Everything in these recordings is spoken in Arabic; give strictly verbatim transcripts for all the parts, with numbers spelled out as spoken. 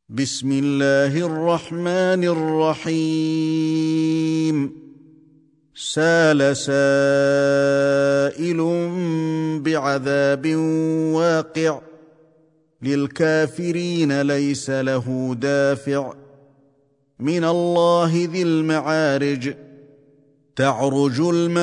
بسم الله الرحمن الرحيم سال سائل بعذاب واقع للكافرين ليس له دافع من الله ذي المعارج تعرج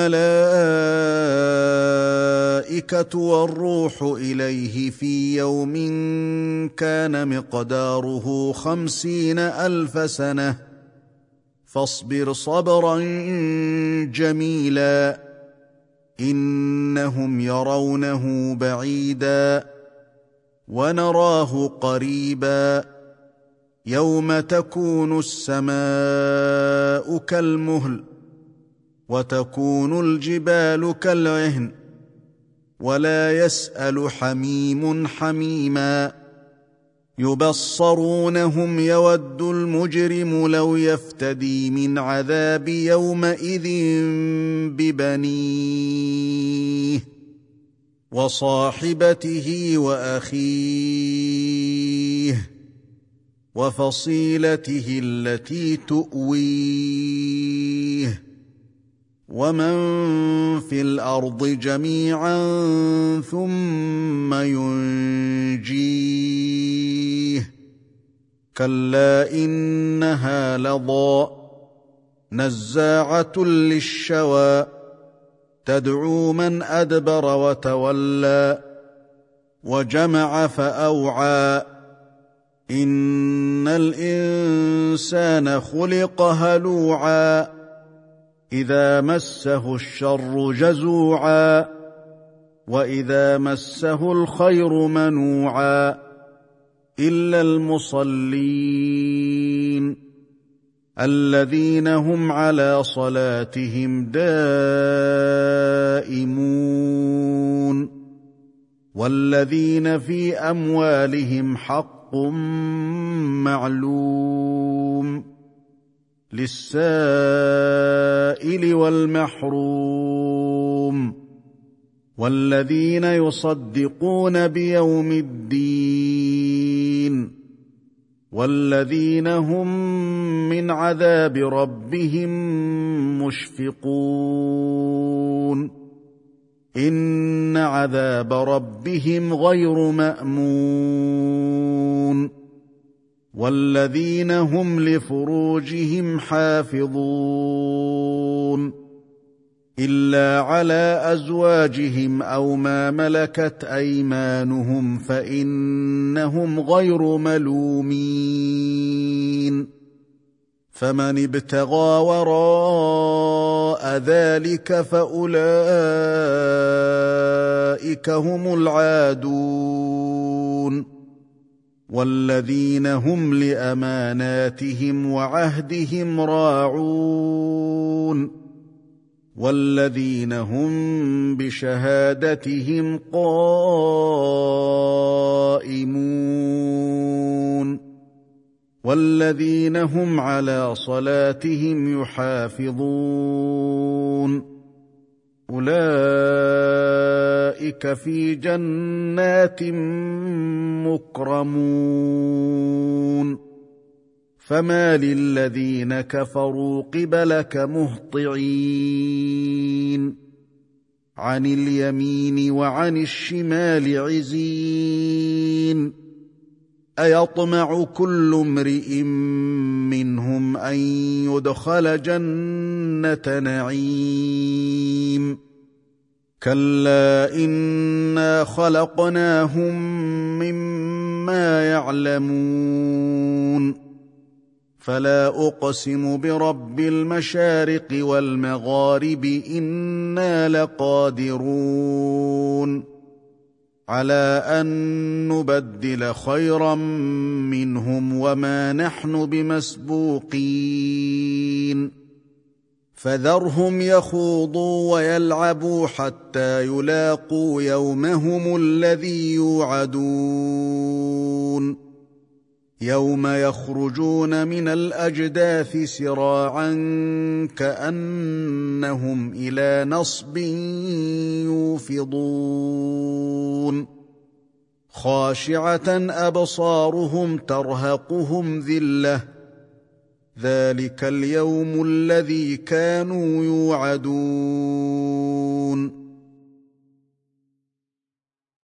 الملائكة والروح إليه في يوم كان مقداره خمسين ألف سنة فاصبر صبرا جميلا إنهم يرونه بعيدا ونراه قريبا يوم تكون السماء كالمهل وتكون الجبال كالعهن ولا يسأل حميم حميما يبصرونهم يود المجرم لو يفتدي من عذاب يومئذ ببنيه وصاحبته وأخيه وفصيلته التي تؤويه ومن في الأرض جميعا ثم ينجيه كلا إنها لظى نزاعة للشوى تدعو من أدبر وتولى وجمع فأوعى إن الإنسان خلق هلوعا إذا مسه الشر جزوعا وإذا مسه الخير منوعا إلا المصلين الذين هم على صلاتهم دائمون والذين في أموالهم حق معلوم للسائل والمحروم والذين يصدقون بيوم الدين والذين هم من عذاب ربهم مشفقون إن عذاب ربهم غير مأمون والذين هم لفروجهم حافظون إلا على أزواجهم أو ما ملكت أيمانهم فإنهم غير ملومين فمن ابتغى وراء ذلك فأولئك هم العادون والذين هم لأماناتهم وعهدهم راعون والذين هم بشهادتهم قائمون والذين هم على صلاتهم يحافظون أولئك في جنات مكرمون فما للذين كفروا قبلك مهطعين عن اليمين وعن الشمال عزين أيطمع كل امرئ منهم أن يدخل جنة نعيم كلا إنا خلقناهم مما يعلمون فلا أقسم برب المشارق والمغارب إنا لقادرون على أن نبدل خيرا منهم وما نحن بمسبوقين فذرهم يخوضوا ويلعبوا حتى يلاقوا يومهم الذي يوعدون يوم يخرجون من الأجداث سراعا كأنهم إلى نصب يوفضون خاشعه ابصارهم ترهقهم ذله ذلك اليوم الذي كانوا يوعدون